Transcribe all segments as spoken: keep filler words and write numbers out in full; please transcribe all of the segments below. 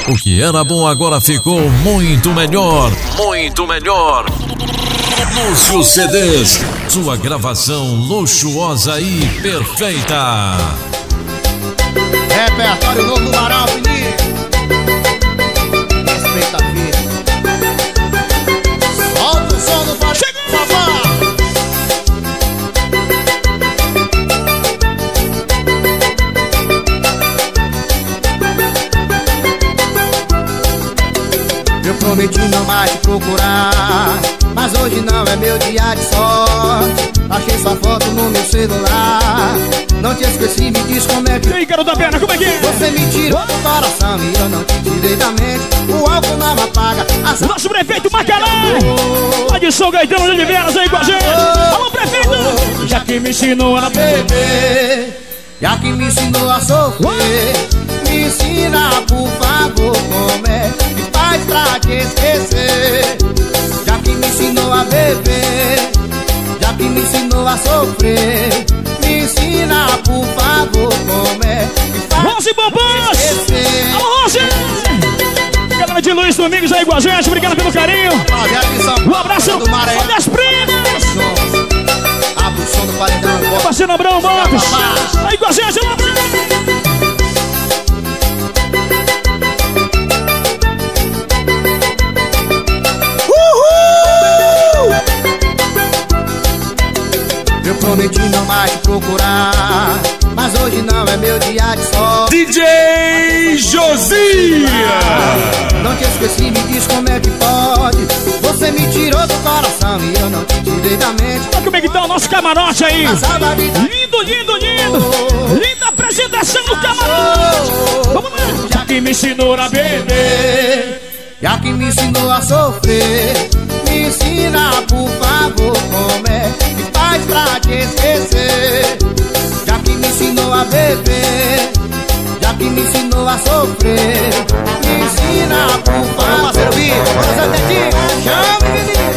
O que era bom agora ficou muito melhor. Muito melhor. Lúcio C Ds. Sua gravação luxuosa e perfeita. Repertório novo do Varal, menino. Respeita a vida. Solta o som do Varal. Chega, papá. Eu prometi não mais te procurar, mas hoje não é meu dia de sorte. Achei sua foto no meu celular, não te esqueci, me diz como é que... E aí, garota perna, como é que é? Você me tirou do coração e eu não te tirei da mente. O álcool não apaga as... Nosso prefeito Macará, Adson Gaetano de Veras aí com a gente. Alô, prefeito! Já que me ensinou a beber, já que me ensinou a sofrer, me ensina, por favor, como é que faz pra te esquecer. Já que me ensinou a beber, já que me ensinou a sofrer, me ensina, por favor, como é que faz Rose Bombons! pra te esquecer. Alô, Rose! Galera de Luiz Domingos aí com a gente, obrigado pelo carinho. Um abraço das primas! Abre o som do paredão. Meu parceiro Abrão Motos aí com a gente, alô, eu prometi não mais te procurar, mas hoje não é meu dia de sorte. D J Josias! Não te esqueci, me diz como é que pode. Você me tirou do coração e eu não te tirei da mente. Olha como é que tá o nosso camarote aí. Lindo, lindo, lindo. Linda apresentação do camarote. Vamos lá. Já que me ensinou a beber, já que me ensinou a sofrer, me ensina, por favor, como é que faz pra te esquecer. Já que me ensinou a beber, já que me ensinou a sofrer, me ensina, por favor. Chame, menino.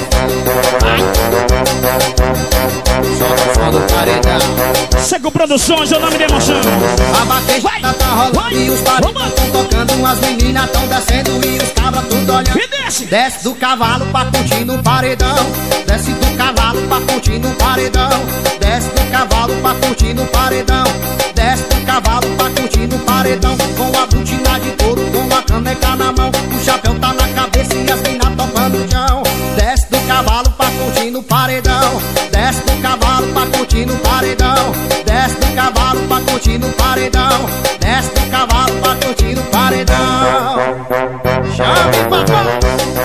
Solta o som do paredão. Seco Produções é o nome da emoção. A baquejada tá rolando e os paredão tão tocando. As meninas tão descendo e os cabras tudo olhando. E desce! Desce do cavalo pra curtir no paredão. Desce do cavalo pra curtir no paredão. Desce do cavalo pra curtir no paredão. Desce do cavalo pra curtir no paredão. Com a botina de couro, com a caneca na mão. O chapéu tá na cabeça e as minas tocando o chão. Desce do cavalo pra curtir no paredão. Desce do cavalo pra curtir no paredão. Desce do cavalo pra curtir no paredão. Desce do cavalo pra curtir no paredão. Chame, papai!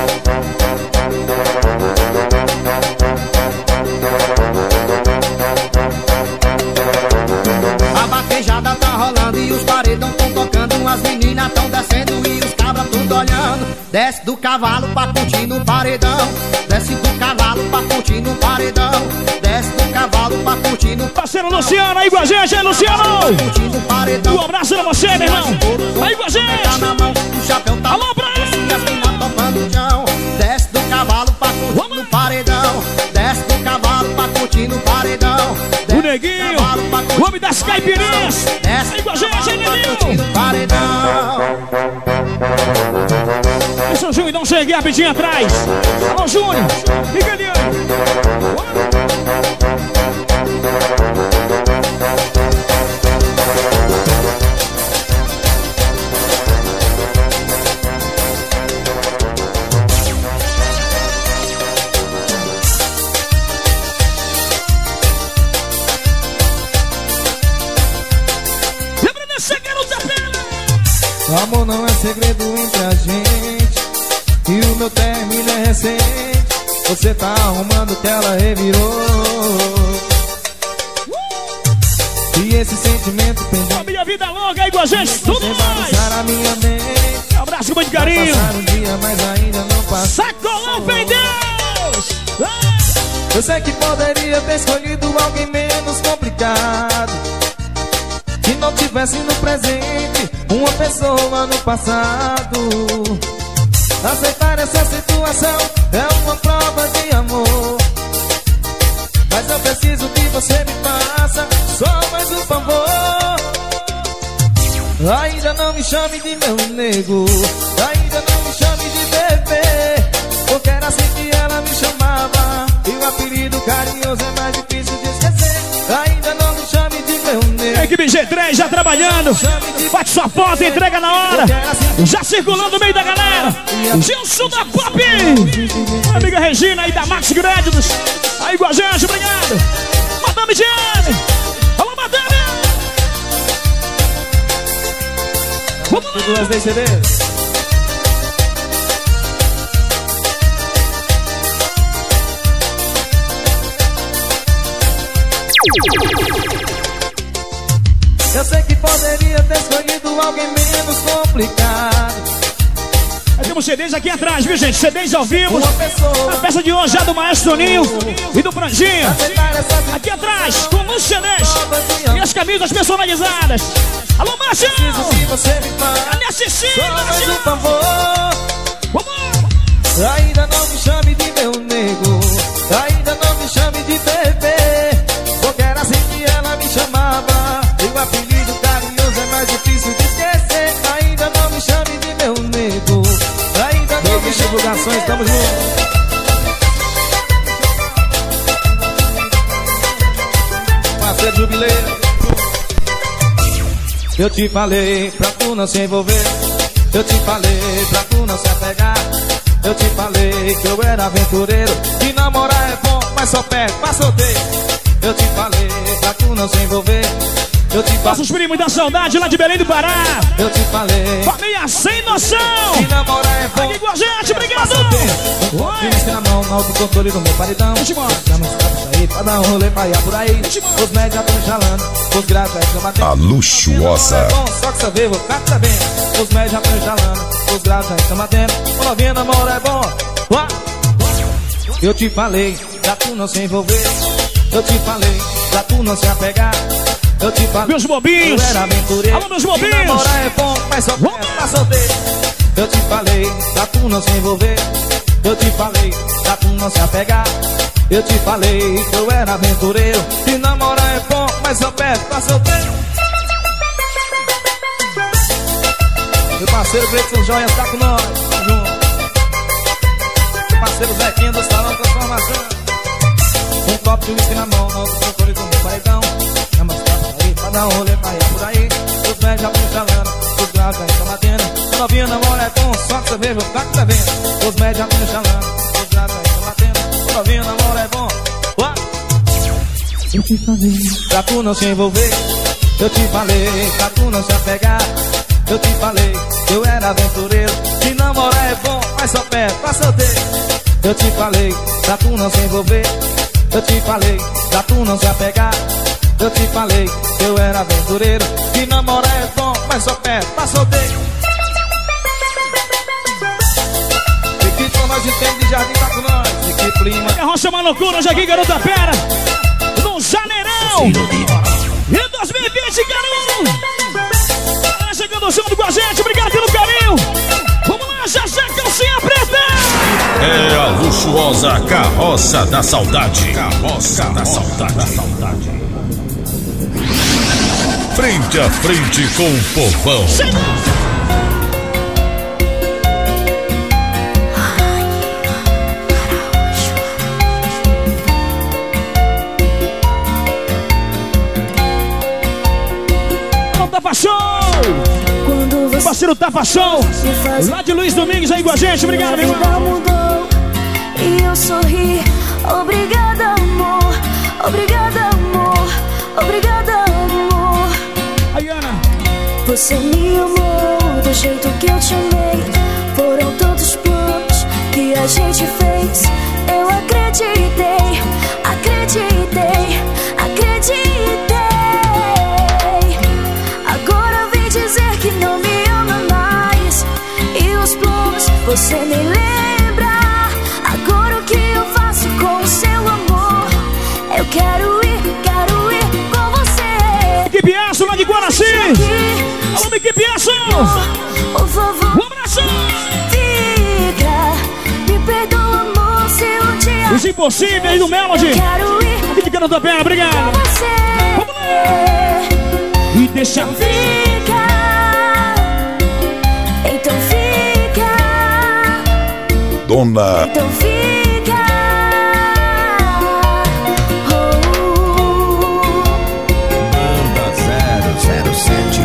A vaquejada tá rolando e os paredão tão tocando. As meninas tão descendo e os cabras tudo olhando. Desce do cavalo pra curtir no paredão. Desce do cavalo pra curtir no paredão. Desce do cavalo pra curtir no... Parceiro Luciano aí com a gente, hein, Luciano? Um abraço pra você, meu irmão. Aí com a gente. Alô, pra ele. Desce do cavalo pra curtir no paredão. Desce do cavalo pra curtir no paredão. O Neguinho, o homem das caipirinhas. Aí com a gente, hein, Neguinho? Esse é o Júnior, não cheguei rapidinho atrás. Alô, Júnior. Fica ali, amor não é segredo entre a gente, e o meu término é recente. Você tá arrumando que ela revirou, e esse sentimento pendente. A minha vida longa aí com a gente, tudo mais. A minha mente. Um abraço com muito carinho. Um dia, mas ainda não passou. Sacolão, vem Deus! Eu sei que poderia ter escolhido alguém menos complicado, que não tivesse no presente uma pessoa no passado. Aceitar essa situação é uma prova de amor, mas eu preciso que você me faça só mais um favor. Ainda não me chame de meu nego, ainda não me chame de bebê, porque era assim que ela me chamava, e o apelido carinhoso é mais difícil de esquecer. Ainda não me chame de meu nego. Equipe G três já trabalhando, bate sua foto, entrega na hora, já circulando no meio da galera. Gilson da Pop, amiga Regina aí da Max Créditos, aí com a gente, obrigado. Madame Diane, alô Madame. Vamos lá. Duas D C Ds. Eu sei que poderia ter escolhido alguém menos complicado. Aí temos C Ds aqui atrás, viu gente? C Ds ao vivo. A peça de hoje é do Maestro Toninho e do Franjinha. Aqui atrás, com os C Ds e as camisas personalizadas. Alô, Márcio! A minha Cecília! Mais um favor. Vamos! Ainda não me chame de meu nego, ainda não me chame de bebê, porque era assim que ela me chamava, e o apelido carinhoso é mais difícil de esquecer. Ainda não me chame de meu nego, ainda não me chame de divulgações, estamos juntos. Parceiro jubileiro. Eu te falei pra tu não se envolver, eu te falei pra tu não se apegar, eu te falei que eu era aventureiro, que namorar é bom, mas só perde pra solteiro. Eu te falei pra tu não se envolver, eu te falei... Nossos primos da saudade lá de Belém do Pará. Eu te falei... Família sem noção. Que namorar é bom, aqui com a gente, obrigado. Oi. Na mão, no autocontrole do meu paredão. Chama os cabos aí pra dar um rolê pra ir por aí. Os médios já tão chalando, os graves já estão batendo. A luxuosa. É bom, só que saber, vou ficar sabendo. Os médios já tão chalando, os graves já estão batendo. O novinha namoro é bom. Uá. Eu te falei pra tu não se envolver, eu te falei pra tu não se apegar, eu te falei meus bobinhos. Eu era aventureiro. Alô, meus bobinhos. Que namorar é bom, mas só perde pra solteiro. Eu te falei pra tu não se envolver, eu te falei pra tu não se apegar, eu te falei que eu era aventureiro. Que namorar é bom, mas só perde pra solteiro. Meu parceiro Gleison Joia tá com nós, tamo junto. Meu parceiro Zequinha do Salão Transformação. Um copo de uísque na mão, não do controle do meu paredão. Chama os cabos aí pra dar um rolê pra ir por aí. Os velhos já vão chalando, os graves já estão batendo. A novinha namora é bom, só que você vê, vou ficar que tá vendo. Os médios já vão chalando, os graves já estão batendo. A novinha namora é bom. Uá. Eu te falei pra tu não se envolver, eu te falei pra tu não se apegar, eu te falei que eu era aventureiro. Que namorar é bom, mas só perde pra solteiro. Eu te falei pra tu não se envolver, eu te falei pra tu não se apegar, eu te falei que eu era aventureiro. Que namorar é bom, mas só perde pra solteiro. Equipe por nós entende de jardim tá com nós. Equipe Lima. Carroça é uma loucura, hoje aqui, garota pera. No Janeirão. Em dois mil e vinte, garoto. Tá chegando junto com a gente, obrigado pelo carinho. Vamos lá, já já, calcinha preta. É a luxuosa Carroça da Saudade. Carroça da Saudade. Frente a frente com o povão. Tafa Show! O parceiro Tafa Show, lá de Luiz Domingues aí com a gente, obrigado, meu irmão. Mudou e eu sorri. Obrigada, amor. Obrigada, amor. Obrigada, amor. Aí, Ana. Você me amou do jeito que eu te amei. Foram tantos planos que a gente fez. Eu acreditei, acreditei, acreditei. Agora vem dizer que não me ama mais. E os planos você nem lembra. Agora o que eu faço com o seu amor? Eu quero ir, quero ir com você. Equipe Aço lá de Guaraci. Alô, equipe Aço. Por favor, um abraço. Fica, me perdoa, amor, se um dia Os Impossíveis do Melody. eu quero ir Aqui ficando da pena, obrigado. com você. Vamos lá. E deixa Fica, Dona. Então fica. Banda zero zero sete.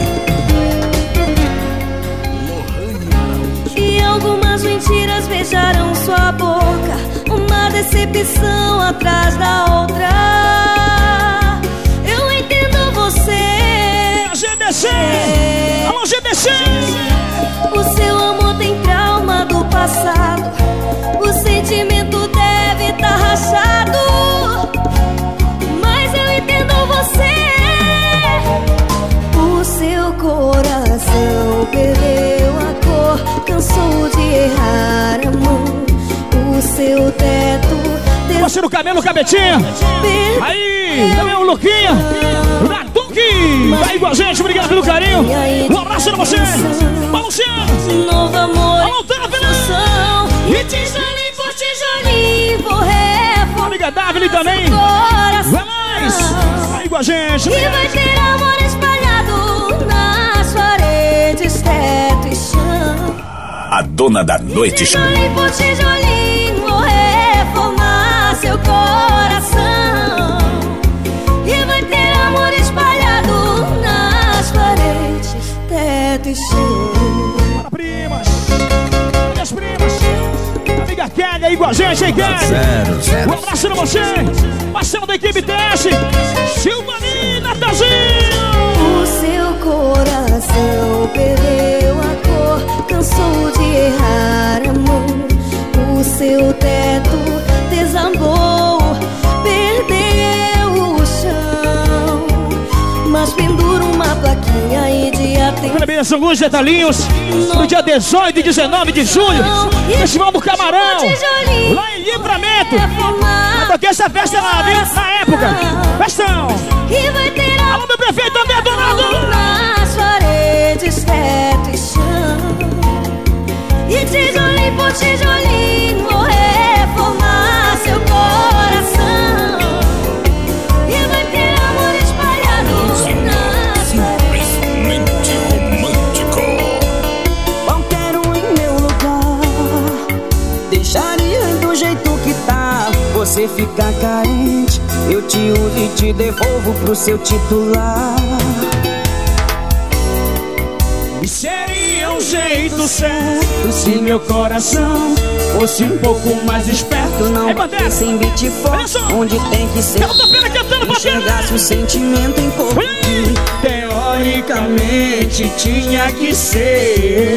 E algumas mentiras beijaram sua boca, uma decepção atrás da outra. Eu entendo você. A G D C! Alô, G D C! O seu amor tem trauma do passado, o sentimento deve estar rachado. Mas eu entendo você. O seu coração perdeu a cor, cansou de errar a mão. O seu teto Parceiro Camelo Cabetinho. Aí, também o Luquinha. Na Duque. Tá aí com a gente, obrigado pelo carinho. Um abraço pra você. Alô, Luciano. Novo amor. Alô, Davi. E tijolinho por tijolinho vou reformar. Amiga Davi também. Vai mais. Aí com a gente. E vai ter amor espalhado nas paredes, teto e chão. A dona da noite. Tijolinho por tijolinho vou reformar seu coração. E vai ter amor espalhado nas paredes, teto e chão. Para primas. Olha as primas. Amiga Kelly aí com a gente, hein, Kelly? Um abraço pra você. Parceiro da equipe T S. Silvani Natazinho. O seu coração perdeu a cor, cansou de errar a mão. O seu teto desabou, perdeu o chão. Mas pendura uma plaquinha e de atenção. Parabéns, são alguns detalhinhos. No dia dezoito e dezenove de julho, Festival do Camarão, lá em Livramento. Eu toquei essa festa lá, viu? Na época. Festão. E vai ter Alô, meu prefeito André Donado. nas paredes, teto e chão. E tijolinho por tijolinho vou reformar seu coração. E vai ter amor espalhado nas paredes. Simplesmente romântico. Qualquer um em meu lugar deixaria do jeito que tá. Você fica carente, eu te uso e te devolvo pro seu titular. E seria um jeito certo se meu coração fosse um pouco mais esperto. Não Ei, bater Bandeira. sem beat Olha forte, só. onde tem que ser. Eu tô pena cantando, Bandeira. Enxergasse o sentimento em corpo. Ui. Teoricamente tinha que ser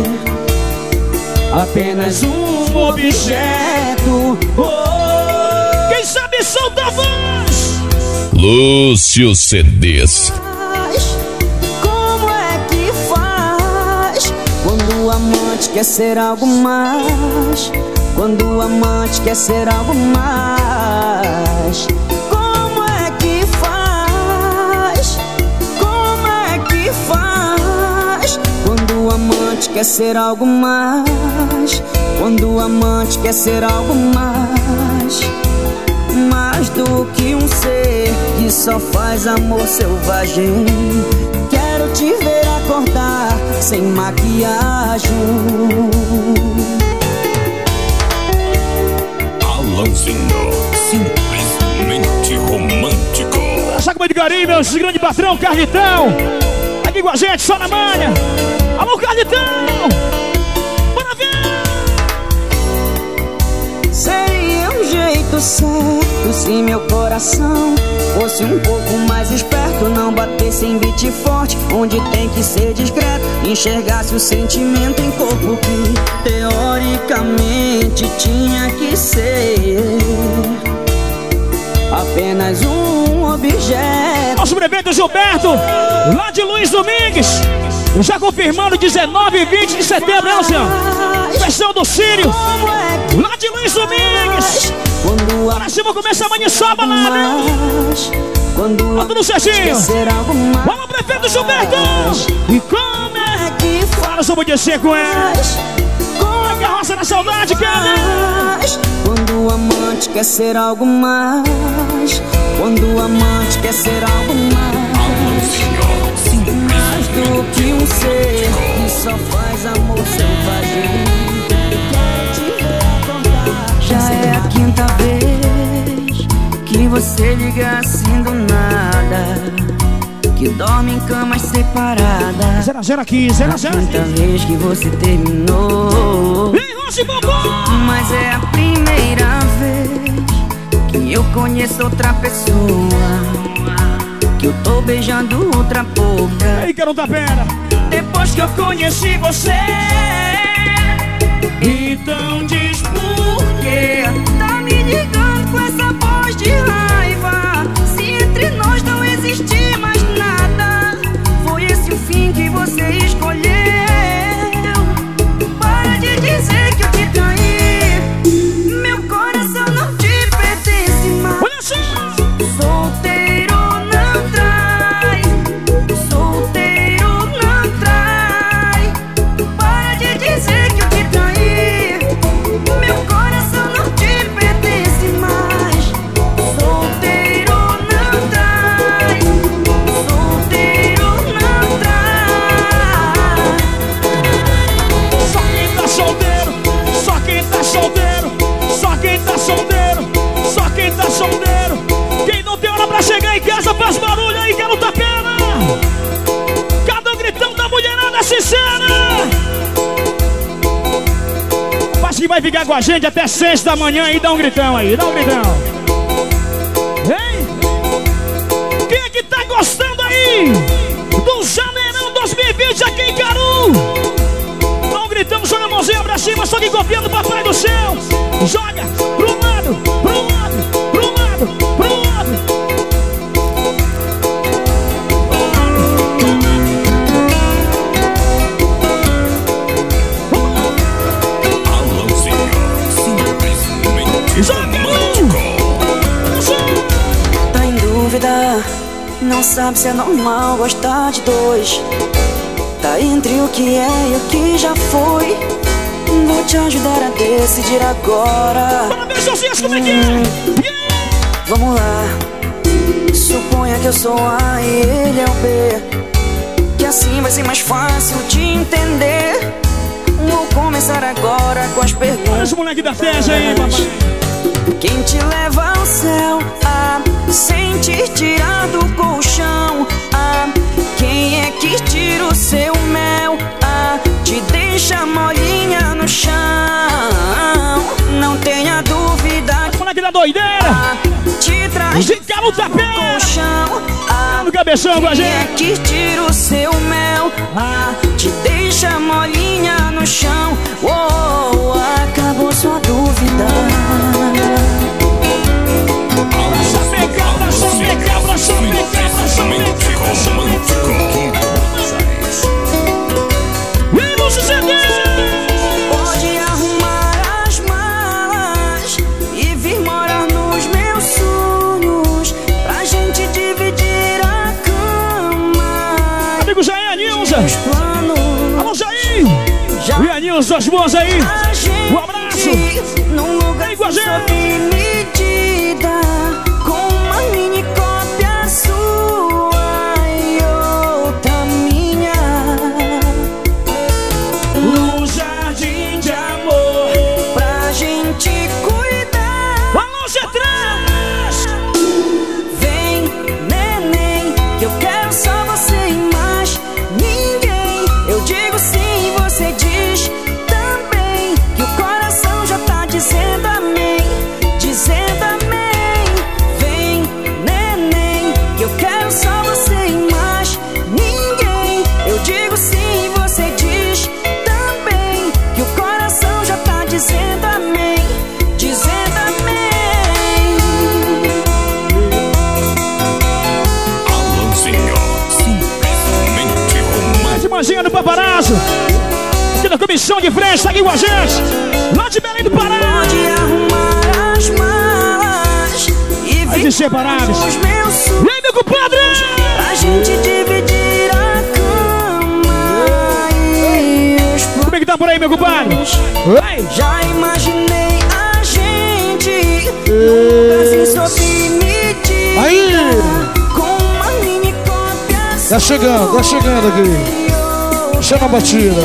apenas um objeto. Oh. Quem sabe solta a voz. Lúcio C Ds. Como é que faz quando o amante quer ser algo mais? Quando o amante quer ser algo mais. Como é que faz? Como é que faz quando o amante quer ser algo mais? Quando o amante quer ser algo mais. Mais do que um ser que só faz amor selvagem. Quero te ver acordar sem maquiagem. Alanzinho, simplesmente romântico. Saca muito de carinho, meu grande patrão, Carlitão. Aqui com a gente, só na manha. Alô, Carlitão. Bora ver. Seria um jeito certo se meu coração fosse um pouco mais esperto. Não batesse em beat forte, onde tem que ser discreto. Enxergasse o sentimento em corpo que teoricamente tinha que ser apenas um objeto. Nosso prefeito Gilberto, lá de Luiz Domingues. Já confirmando dezenove e vinte de setembro, né, Luciano? Versão do Sírio, lá de Luiz Domingues. Quando Para cima começa amanhã só balada. Quando Tá tudo certinho. mais. Fala, prefeito Gilberto. E como é que fala sobre o descer com ela? Com a carroça da saudade, cara. Quando o amante quer ser algo mais. Quando o amante quer ser algo mais. Mais do que um ser que só faz amor selvagem. Eu quero te ver você liga assim do nada, que dorme em camas separadas. Zero a zero aqui, zero a zero. Quinta vez que você terminou. Vem, Rose Bombom! Mas é a primeira vez que eu conheço outra pessoa, que eu tô beijando outra boca. Ei, garoto da pera! Depois que eu conheci você, então diz por quê tá me ligando com essa voz de raiva, se entre nós não existe mais nada. Foi esse o fim que você escolheu. Para de dizer que eu te traí, meu coração não te pertence mais. Olha só! Solteiro não trai, solteiro não trai. Para de dizer que eu te traí, meu coração não te pertence mais. Solteiro não trai, solteiro não trai. Só quem tá solteiro, só quem tá solteiro, só quem tá solteiro, só quem tá solteiro. Quem não tem hora pra chegar em casa faz barulho aí, garoto da pena. Cadê o gritão da mulherada sincera? Acho que vai ficar com a gente até seis da manhã aí, dá um gritão aí, dá um gritão. Hein? Quem é que tá gostando aí do Janeirão dois mil e vinte aqui em Caru? Dá um gritão, joga a mãozinha pra cima, só que confia no Papai do Céu. Joga pro lado, pro lado, pro lado, pro lado. Tá em dúvida, não sabe se é normal gostar de dois. Tá entre o que é e o que já foi. Vou te ajudar a decidir agora. Parabéns, Josias, como é que é? Yeah! Vamos lá. Suponha que eu sou A e ele é o B, que assim vai ser mais fácil de entender. Vou começar agora com as perguntas. Olha esse moleque da festa aí, papai. Quem te leva ao céu, ah, sem te tirar do colchão, ah, quem é que tira o seu mel, ah, te deixa molinha no chão. Não tenha dúvida, moleque da doideira, ah, te traz de calo da do colchão, ah, no cabeção com a gente. quem é que tira o seu mel, ah, te deixa molinha no chão. Oh, acabou sua dúvida. Pode arrumar as malas e vir morar nos meus sonhos, pra gente dividir a cama. Amigo Jair Nilza, alô Jair, Já e Nilza, as boas aí, um abraço. Num lugar vem com a gente. sob medida, com uma mini cópia sua e outra minha, No jardim de amor, pra gente cuidar. alô Getras. Vem, neném, que eu quero só você e mais ninguém. Eu digo sim, você diz também, que o coração já tá dizendo amém, dizendo amém. Vem, neném, que eu quero só você e mais ninguém. Eu digo sim, você diz também, que o coração já tá dizendo amém, dizendo amém. Alanzinho, simplesmente romântico. Manzinha do Paparazzo, aqui da comissão de frente, tá aqui com a gente, lá de Belém do Pará. Pode arrumar as malas e As vir inseparáveis. os meus E sonhos, aí, meu compadre? pra gente dividir a cama e os Como é que tá por aí, meu compadre? Oi. Já imaginei a gente num lugarzinho sob medida, Aí. com uma mini cópia Tá chegando, tá chegando aqui. Chama a batida.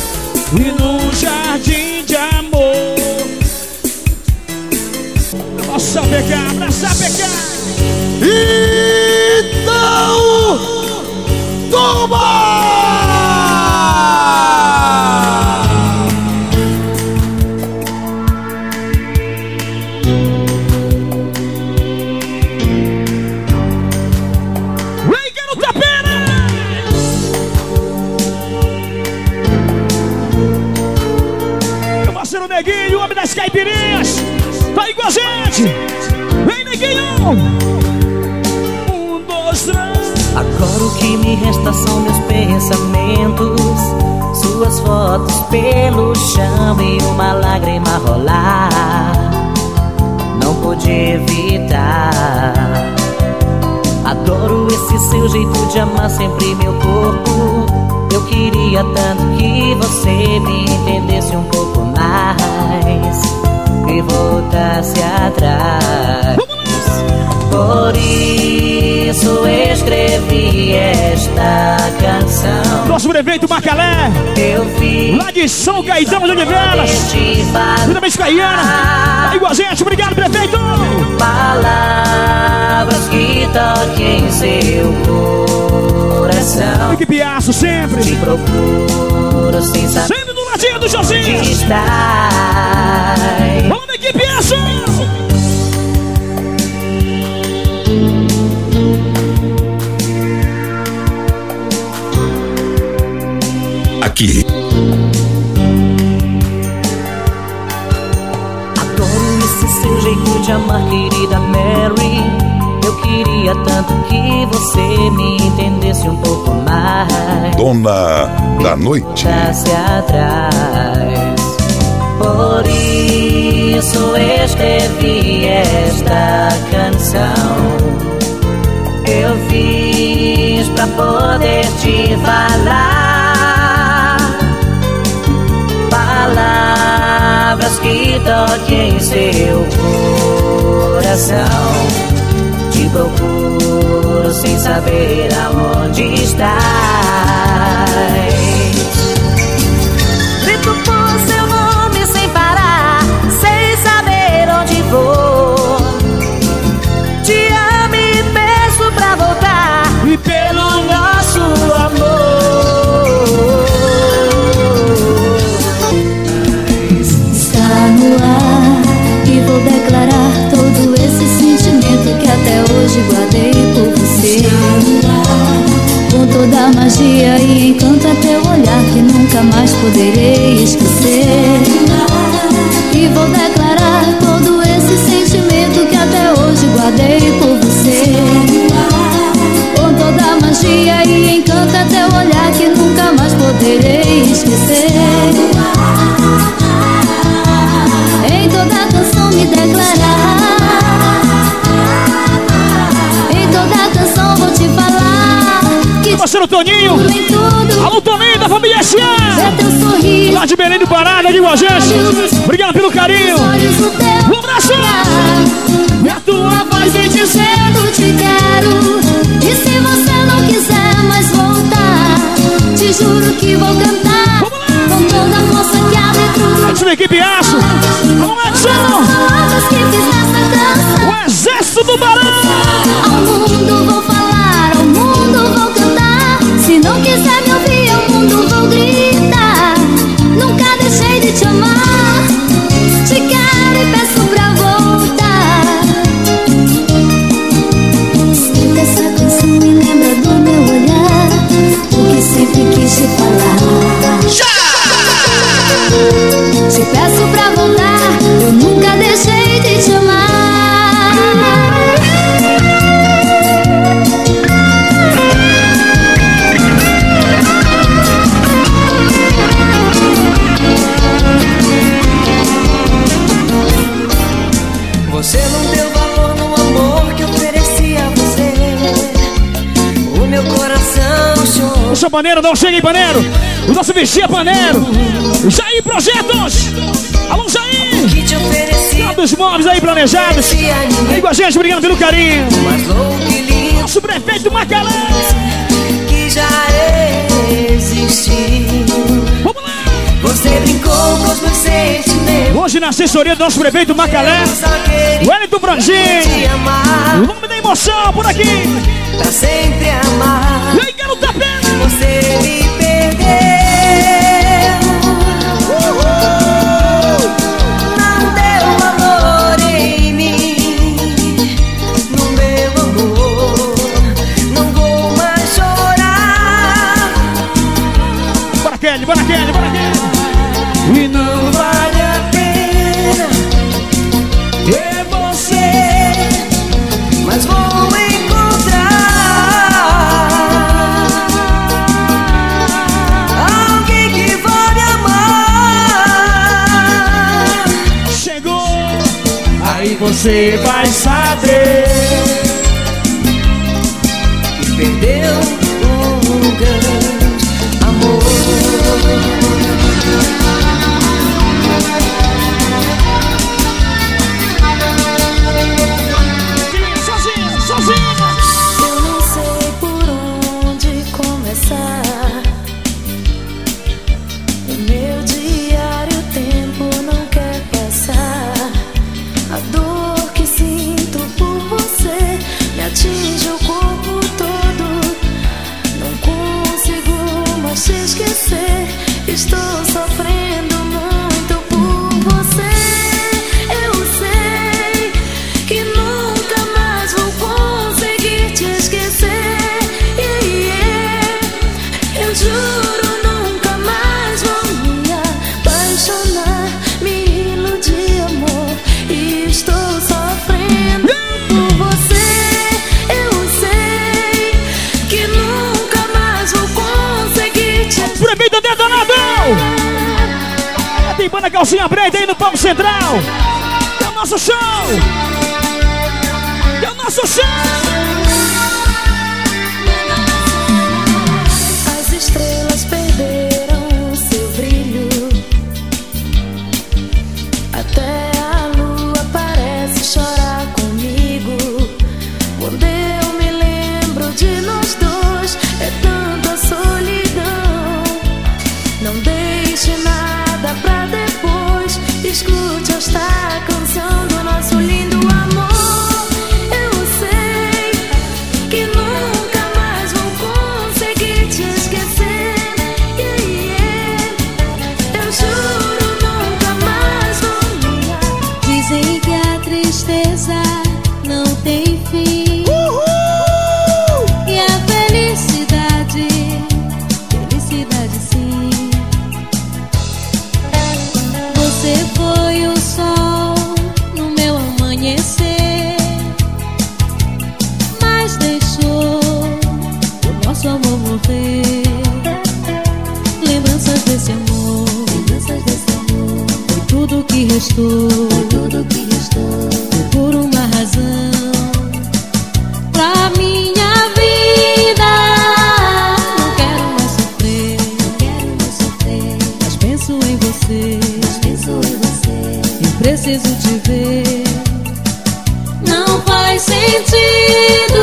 E no jardim de amor, Pra sapecar, pra sapecar. Então, toma! Vem, garota pena! Meu parceiro Neguinho, o homem das caipirinhas, tá aí com a gente. Vem, Neguinho! Um, dois, três. Agora o que me resta são meus pensamentos, suas fotos pelo chão e uma lágrima rolar. Não pude evitar. Adoro esse seu jeito de amar sempre meu corpo. Eu queria tanto que você me entendesse um pouco mais e voltasse atrás. Por isso escrevi esta canção. Nosso prefeito Macalé, eu vi lá de São Caetano de Olivelas, finalmente Caiana, tá igual a gente, obrigado, prefeito. Palavras que toquem seu coração. Equipe Aço sempre. Te procuro sem saber. Sempre do ladinho do Josinho. Vamos na equipe Aço. Aqui. Adoro esse seu jeito de amar, querida Mary. Eu queria tanto que você me entendesse um pouco mais. Dona da Noite. Voltasse atrás. Por isso escrevi esta canção. Eu fiz pra poder te falar. Palavras que toquem seu coração. Te procuro sem saber aonde estás. Grito por seu nome sem parar, sem saber onde vou. Te amo e peço pra voltar, e pelo nosso amor. E vou declarar todo esse sentimento que até hoje guardei por você. Com toda a magia e encanto a teu olhar que nunca mais poderei esquecer. E vou declarar todo esse sentimento que até hoje guardei por você. Com toda a magia e encanto a teu olhar que nunca mais poderei esquecer. Em toda canção me declarar, em toda canção vou te falar que parceiro Toninho, alô Toninho da família S A, é teu sorriso, lá de Belém do Pará, aqui com a gente. Obrigado pelo carinho. Um abraço. E a tua voz me dizendo te quero. E se você não quiser mais voltar, te juro que vou cantar com toda a força que há dentro. Antes da equipe Aço, vamos lá, Edson. O exército do Barão. Ao mundo vou falar, ao mundo vou cantar. Se não quiser me ouvir, ao mundo vou gritar. Nunca deixei de te amar. Te quero e peço pra voltar. Escuta essa canção, me lembra do meu olhar, o que sempre quis te falar. Te peço pra voltar, eu nunca deixei de te amar. Você não deu valor no amor que ofereci a você. O meu coração chorou. O seu paneiro não chega em paneiro. O nosso bichinho é paneiro. Jair Projetos. Alô, Jair. Que te ofereci. Dos móveis aí planejados. Vem com a gente, obrigado pelo carinho. Mas louco e lindo. Nosso prefeito Macalé. Que já existiu. Vamos lá. Você brincou com Juntos nos sentimentos. Hoje na assessoria do nosso prefeito Macalé, Wellington Brandinho. O nome da emoção por aqui. Pra sempre amar. E aí, garoto da pena. Você me perdeu. Não deu amor em mim. Não deu amor. Não vou mais chorar. Bora, Kelly, bora, Kelly, bora, Kelly. E não vale a pena ter você, mas vou encontrar alguém que vai me amar. Chegou. aí você vai saber que perdeu um grande amor. Eu não sei por onde começar. No meu diário o tempo não quer passar. A dor que sinto por você me atinge o corpo todo. Não consigo mais te esquecer. Estou sofrendo muito por você. Eu sei que nunca mais vou conseguir te esquecer. Yeah, yeah. Eu juro, nunca mais vou me apaixonar. Me iludir, amor, e estou sofrendo por você. Eu sei que nunca mais vou conseguir te esquecer. Prefeito Detonadão. Tem banda calcinha preta aí no palco central. É o nosso show. É o nosso show. As estrelas perderam seu brilho. Até a lua parece chorar comigo. Quando eu me lembro de nós dois, é tanta solidão. Não deixe nada pra depois. Escute esta canção do nosso lindo amor. Eu sei que nunca mais vou conseguir te esquecer. Yeah, yeah. Eu juro, nunca mais vou me apaixonar. Dizem que a tristeza não tem fim. E a felicidade, felicidade sim. Você foi o sol no meu amanhecer, mas deixou o nosso amor morrer. Lembranças desse amor, lembranças desse amor. Foi tudo que restou, foi tudo que restou. Foi por uma razão pra minha vida. Não quero mais sofrer, não quero mais sofrer. Mas penso em você, mas penso em você. Eu preciso te ver. Não faz sentido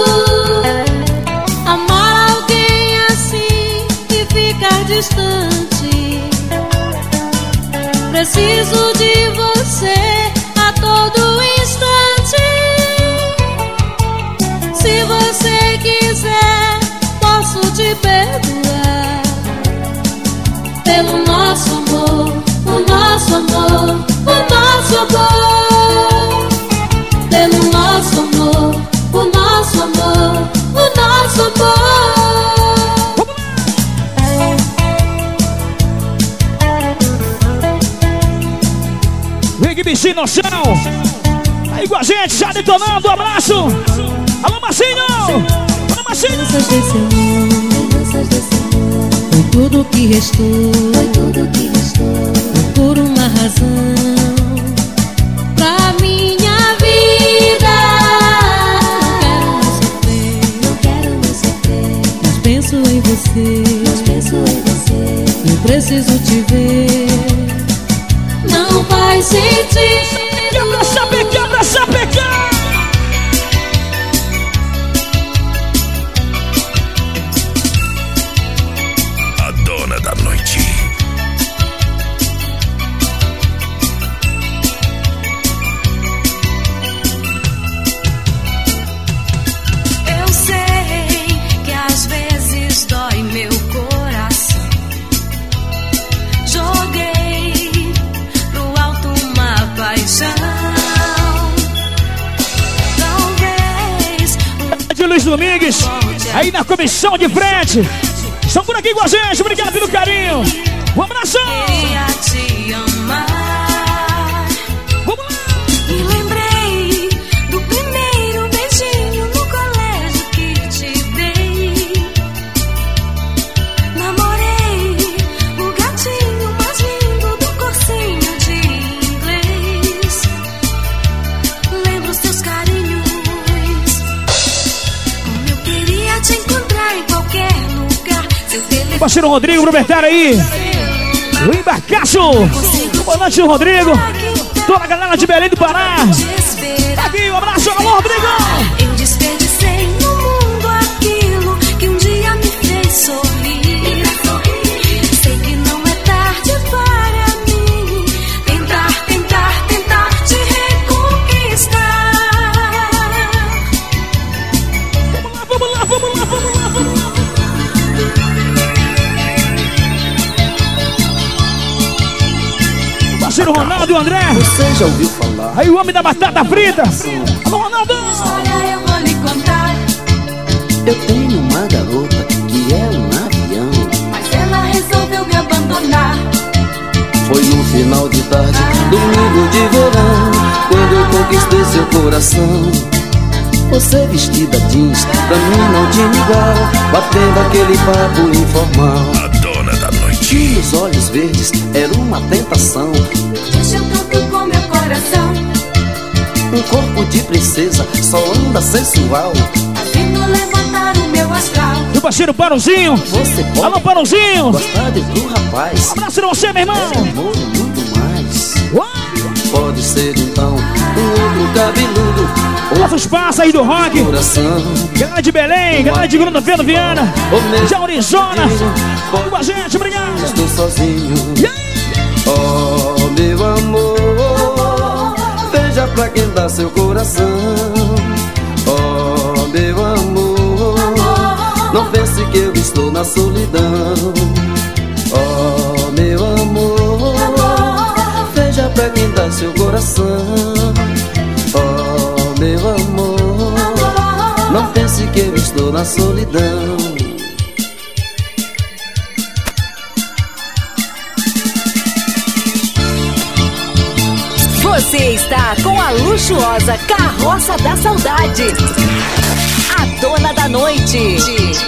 amar alguém assim e ficar distante. Preciso de você a todo instante. Se você quiser, posso te perdoar pelo nosso amor, o nosso amor, o nosso amor. Pelo nosso amor, o nosso amor, o nosso amor. Vem que bichinho noção. Aí com a gente, já detonando. Um abraço. Alô, Marcinho. Alô, Marcinho. Lembranças desse amor, lembranças desse amor. Foi tudo que restou, foi tudo que restou. Foi por uma razão pra minha vida. Não quero mais sofrer, não quero mais sofrer. Mas penso em você, mas penso em você. Eu preciso te ver. Não faz sentido. Quebra, sabe, quebra, sabe, quebra. A dona da noite. Luiz Domingues, aí na comissão de frente. Estão por aqui com a gente, obrigado pelo carinho. Um abraço! Te amar. Vamos lá! E lembrei do primeiro beijinho no colégio que te dei. Namorei o gatinho mais lindo do cursinho de inglês. Lembro os teus carinhos. Como eu queria te encontrar em qualquer lugar. Seu telefone. Parceiro Rodrigo, proprietário aí. O embarcaço. Boa noite, Rodrigo. Toda a galera de Belém do Pará. Aqui, um abraço, alô, Rodrigo. Eu desperdicei no mundo aquilo que um dia me fez sorrir. Sei que não é tarde para mim tentar, tentar, tentar te reconquistar. Vamos lá, vamos lá, vamos lá, vamos lá, vamos lá. Parceiro Ronaldo e o André. Você já ouviu falar? Aí o homem da batata frita. Alô, Ronaldo. Olha, eu vou lhe contar. Eu tenho uma garota que é um avião. Mas ela resolveu me abandonar. Foi no final de tarde, domingo de verão, quando eu conquistei seu coração. Você vestida jeans, pra mim não tinha igual, batendo aquele papo informal. A dona da noite. E os olhos verdes era uma tentação. Deixa eu canto com meu coração. Um corpo de princesa, só anda sensual, fazendo levantar o meu astral. Meu parceiro Parãozinho. Você pode Alô, Parãozinho. gostar de outro rapaz. Abraço de você, meu irmão. É amor e muito mais. Uau. Pode ser então um outro cabeludo, Nossos passos aí do rock. coração. Galera de Belém, galera de Gruna Pedro Viana, de Arizona. Com a gente, obrigado. Estou sozinho. E aí? Oh, meu amor, veja pra quem dá seu coração. Oh, meu amor, não pense que eu estou na solidão. Oh, meu amor, veja pra quem dá seu coração. Oh, meu amor, não pense que eu estou na solidão. Você está com a luxuosa Carroça da Saudade, a dona da noite.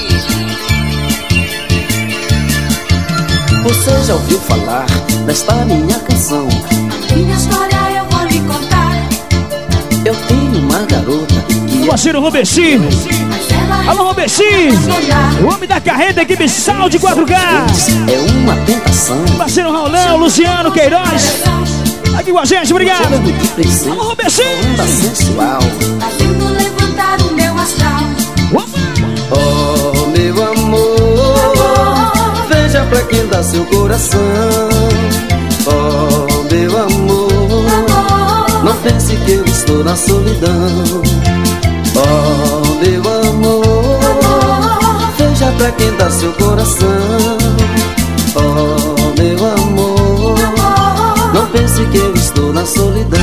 Você já ouviu falar desta minha canção? Minha história eu vou lhe contar. Eu tenho uma garota que O parceiro Robertinho. Mas ela Alô, Robertinho. O homem da carreta, equipe Sal de quatro K. é uma tentação. Parceiro Raulão, Luciano Queiroz. Aqui com a gente, obrigado. Corpo de princesa, Alô, Robertinho. onda sensual. fazendo levantar o meu astral. Oh, meu amor, veja pra quem dá seu coração. Oh, meu amor, não pense que eu estou na solidão. Oh, meu amor, veja pra quem dá seu coração. Oh, meu amor, não pense que eu estou na solidão.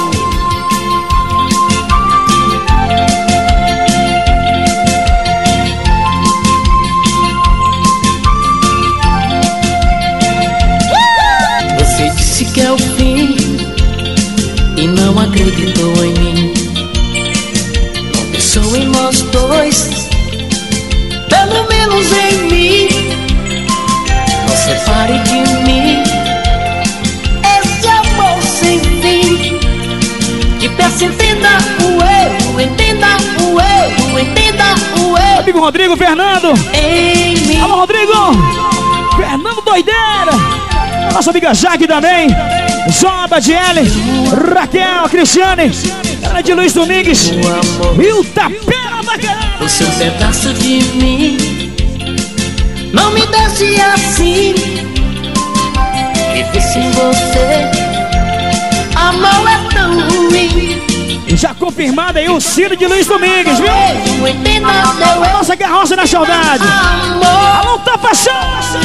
Você disse que é o fim e não acreditou em mim. Não pensou em nós dois, pelo menos em mim. Não separe de mim esse amor sem fim. Te peço, entenda o erro, entenda o erro, entenda o erro. Amigo Rodrigo, Fernando. Em mim. Alô, Rodrigo. Fernando Doideira. Nossa amiga Jaque também. Joba, Diele, Raquel, Cristiane. Ela de Luiz Domingues. E o Tapera da Caramba. Você é um pedaço de mim. Não me deixe assim. Viver sem você, amor é tão ruim. Já confirmado aí o Ciro de Luiz Domingues, viu? A nossa carroça na saudade. Alô, tá fechando.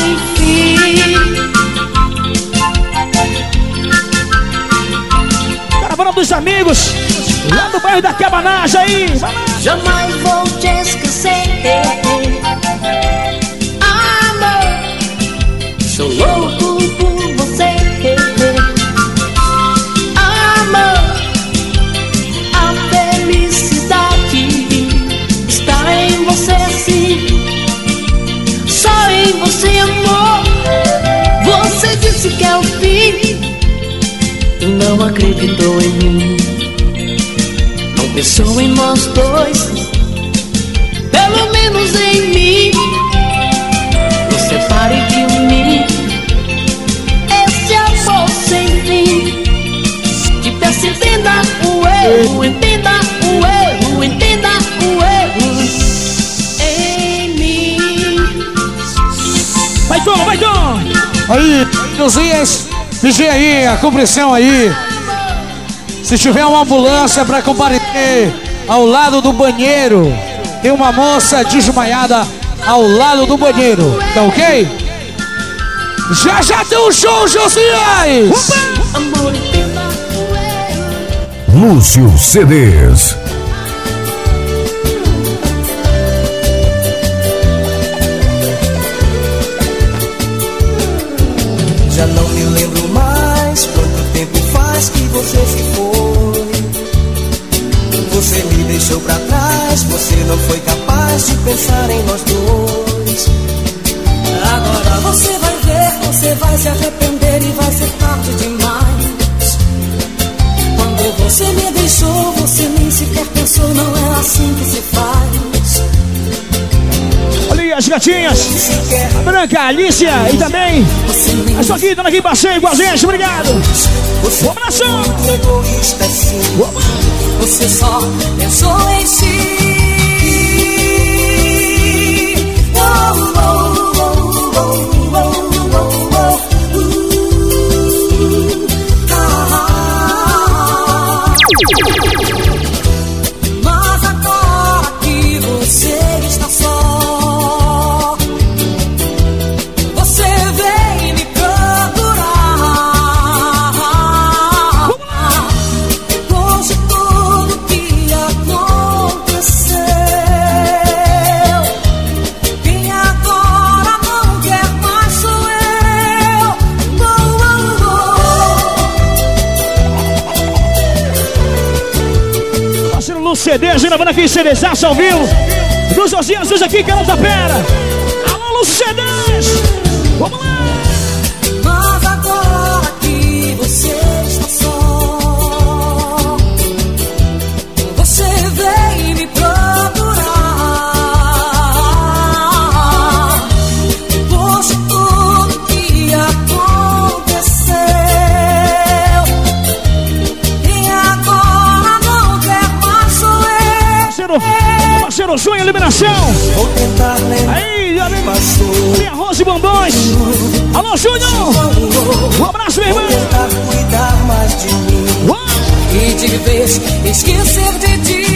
Caravana dos amigos, lá do bairro da Cabanagem aí. Jamais vou te esquecer. acreditou em mim. Não pensou em nós dois, pelo menos em mim. Não separe de mim esse amor sem fim. Te peço, entenda o erro, entenda o erro, entenda o erro em mim. Vai, Tom, vai, Tom! Aí, Josias, vigia aí, a compreensão aí. Se tiver uma ambulância para comparecer ao lado do banheiro, tem uma moça desmaiada ao lado do banheiro, tá ok? Já já tem um show, Josias! Lúcio C Ds. Já não me lembro mais quanto tempo faz que você se foi. Você me deixou pra trás, você não foi capaz de pensar em nós dois. Agora você vai ver, você vai se arrepender e vai ser tarde demais. Quando você me deixou, você nem sequer pensou, não é assim que se faz. Olha aí as gatinhas, a Branca, a Alicia e também a sua aqui, dona aqui passeio com a gente, obrigado. Um abraço. Você só pensou em si. Oh, oh, oh, oh, oh, oh, oh, uh, ah, ah. Mas agora que você está só, você vem me procurar. Depois de tudo que aconteceu, quem agora não quer mais sou eu. Oh, oh, oh. Parceiro Lu C D, gravando aqui C Ds ao vivo. Do Josias, hoje aqui, Carol da Pera. Alô, Lu C Ds. Vamos lá. Mas agora que você está só, você vem me procurar. Depois de tudo que aconteceu, quem agora não quer mais sou eu. Parceiro, parceiro Júnior, eliminação. Vou tentar lembrar. Aí, tem a Rose Bombons. Alô, Júnior. Um abraço, meu irmão. Vou tentar cuidar mais de mim E de vez esquecer de ti.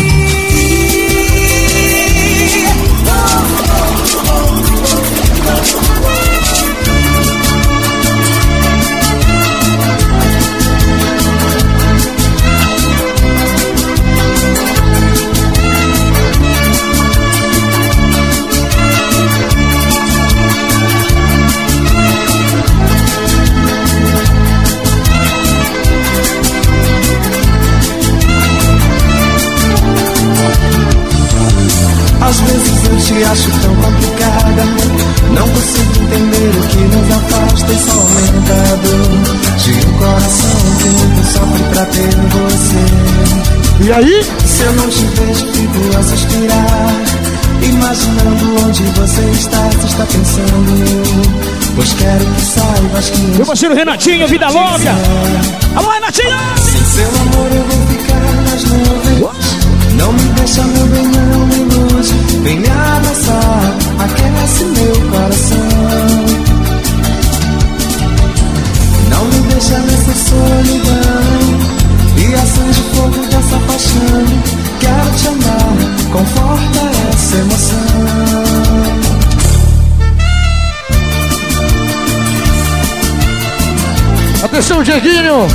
Às vezes eu te acho tão complicada, não consigo entender o que nos afasta e só aumenta a dor de um coração que sofre pra ter você. E aí? Se eu não te vejo, fico a suspirar, imaginando onde você está, se está pensando. Pois quero que saibas que meu parceiro Renatinho, vida louca. Alô, Renatinho! sem seu amor eu vou ficar nas nuvens. Não me deixa, meu bem, não me ilude. Vem me abraçar, aquece meu coração. Não me deixa nessa solidão e acende o fogo dessa paixão. Quero te amar, conforta essa emoção. Atenção, Dieguinho!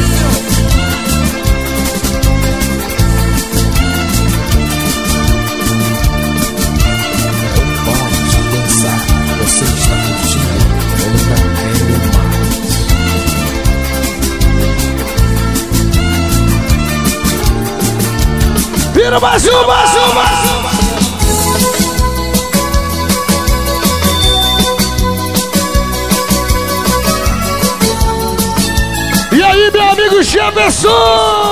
Você está curtindo, eu não quero mais. Vira mais uma, mais uma, mais uma. E aí, meu amigo Jefferson?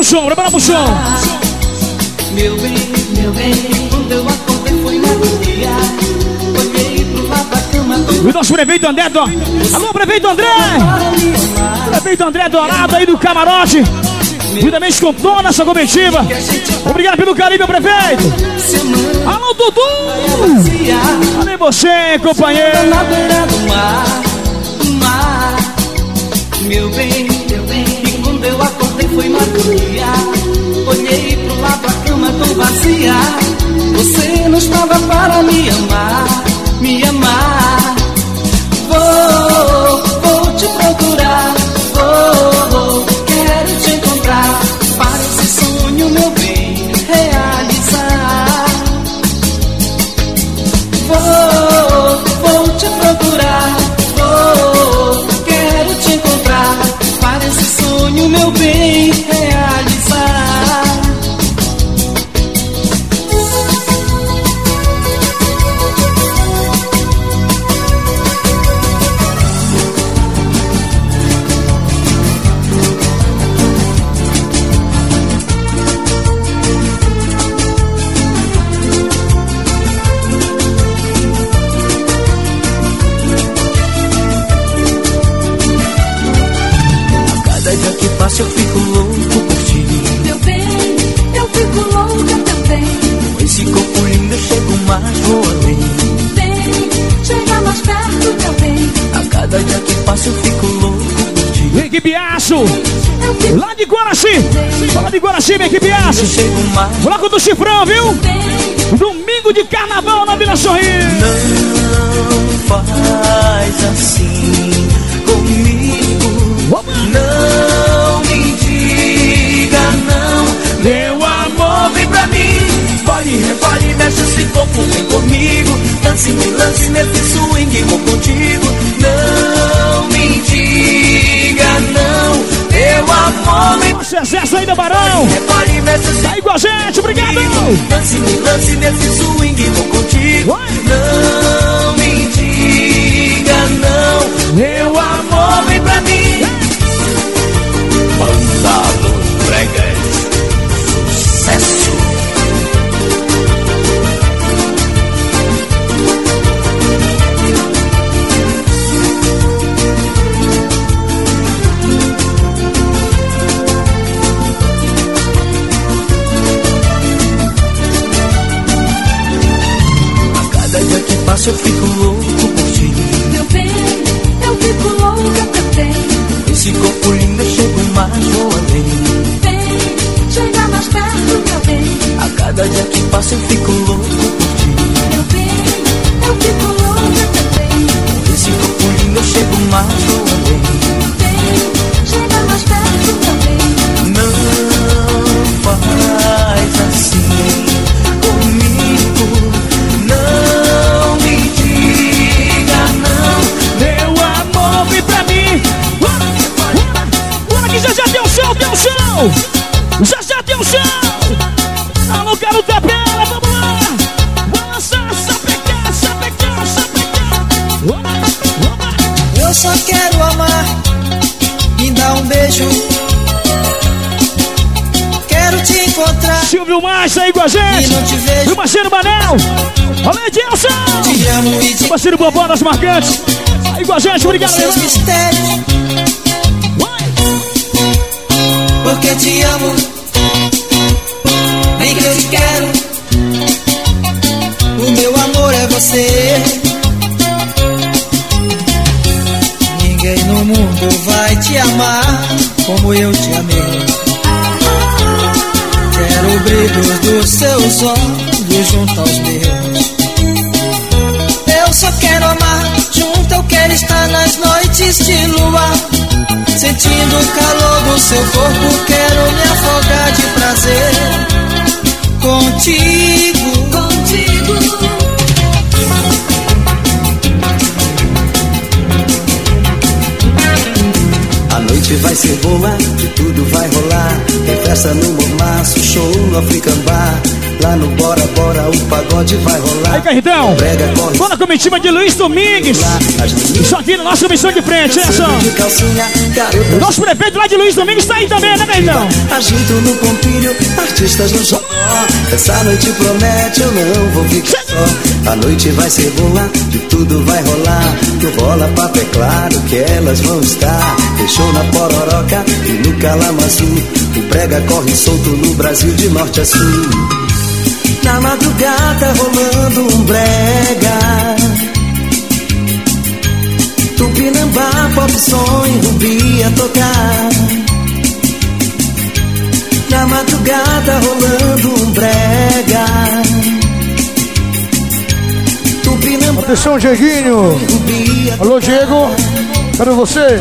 show, prepara pro show. Meu bem, meu bem, quando eu acordei foi na dia. Olhei pro lado da cama. E o nosso prefeito André, do... alô, prefeito André! Prefeito André Dourado aí do camarote. E também com toda essa comitiva. Obrigado pelo carinho, meu prefeito. Alô, Dudu! Valeu você, companheiro. Na beira do mar, do mar. Meu bem, meu bem, e quando eu acordei foi madrugada. Olhei pro lado, a cama tão vazia. Você não estava para me amar, me amar. Vou, vou te procurar. Vou, vou, quero te encontrar. Para esse sonho, meu bem, realizar. Vou, vou te procurar. Vou, quero te encontrar. Para esse sonho, meu bem, realizar. Eu fico louco por ti. Meu bem, eu fico louca também. Com esse corpo lindo eu chego mais, vou além. Vem, chega mais perto também. A cada dia que passa eu fico louco por ti. Minha equipe Aço, lá de Guaraci. Fala de Guaraci, minha equipe Aço. Bloco do Chifrão, viu? Domingo de carnaval na Vila Sorriso. Não faz assim comigo. Não me diga não. Meu amor, vem pra mim. Pode, repare, mexe esse corpo, vem comigo. Dance, me lance nesse swing, vou contigo. Não me diga não. Meu amor, vem. Nosso exército aí do Barão. Repare, mexe esse. Tá aí com a gente, obrigado. Dance, me lance nesse swing, vou contigo. Não me diga não. Meu amor, vem pra mim. Banda dos Bregas, sucesso. A cada dia que passa eu fico louco por ti. Meu bem, eu fico louca também. Esse corpo lindo eu chego mais, vou além. Vem, chega mais perto, meu bem. A cada dia que passa eu fico louco por ti. Meu bem, eu fico louca também. Esse corpo lindo eu chego mais, vou além. Vem, chega mais perto, meu bem. Não faz assim comigo. Não me diga não. Meu amor, vem pra mim. Bora que já já tem o show, tem o show! Já já tem o show! Alô, Caro Tapela, vamos lá! Balança, sapecar, sapecar, sapecar! Eu só quero amar, me dá um beijo. Quero te encontrar. Silvio Massa aí com a gente! E não te vejo. E o parceiro Manel! Olha aí, Edilson! Te amo e te... O parceiro Bobó das Marcantes! Aí com a gente, obrigado, seus irmão! mistérios. Porque te amo, nem que eu te quero. O meu amor é você. Ninguém no mundo vai te amar como eu te amei. Quero o brilho dos seus olhos junto aos meus. Eu só quero amar, junto eu quero estar nas noites de lua. Sentindo o calor do seu corpo, quero me afogar de prazer. Contigo, contigo. A noite vai ser boa, que tudo vai rolar. Tem festa no Mormaço, show no African Bar. Lá no Bora Bora o pagode vai rolar. Aí, Carritão, bora com a comitiva de Luiz Domingues. Isso aqui na nossa missão de frente, né, São? O nosso prefeito lá de Luiz Domingues tá aí também, né, Carritão? Agito no pompilho, artistas no jornal. Essa noite promete, eu não vou ficar só. A noite vai ser boa, de tudo vai rolar. No rola papo é claro que elas vão estar. Deixou na Pororoca e no Calamaçu. O brega corre solto no Brasil de norte a sul. Na madrugada rolando um brega. Tupinambá, pop som e Rubi a tocar. Na madrugada rolando um brega. Tupinambá. Atenção, Dieguinho. Alô, Diego. Quero você.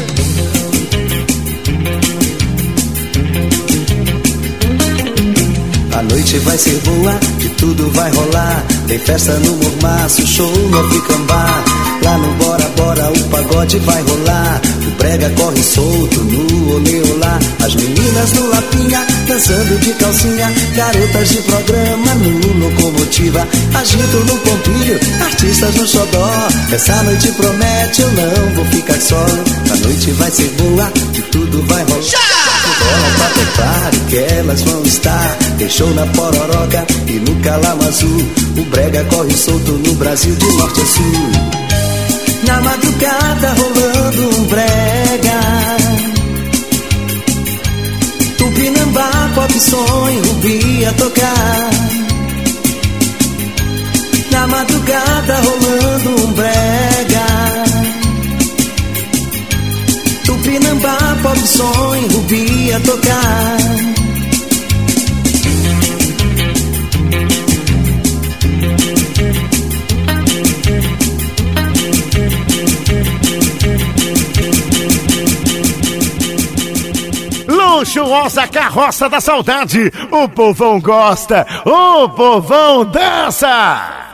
A noite vai ser boa, de tudo vai rolar. Tem festa no Mormaço, show no Africambá. Lá no Bora Bora o pagode vai rolar. O brega corre solto no Oleolá. As meninas no Lapinha, dançando de calcinha. Garotas de programa no Locomotiva. Agito no Pompilho, artistas no xodó. Essa noite promete, eu não vou ficar só. A noite vai ser boa, de tudo vai rolar. Bola papo é claro que elas vão estar. Deixou na Pororoca e no Calamaçu. O brega corre solto no Brasil de norte a sul. Na madrugada rolando um brega. Tupinambá, pop som e Rubi a tocar. Na madrugada rolando um brega. Tupinambá, pop som e Rubi a tocar. Luxuosa Carroça da Saudade, o povão gosta, o povão dança.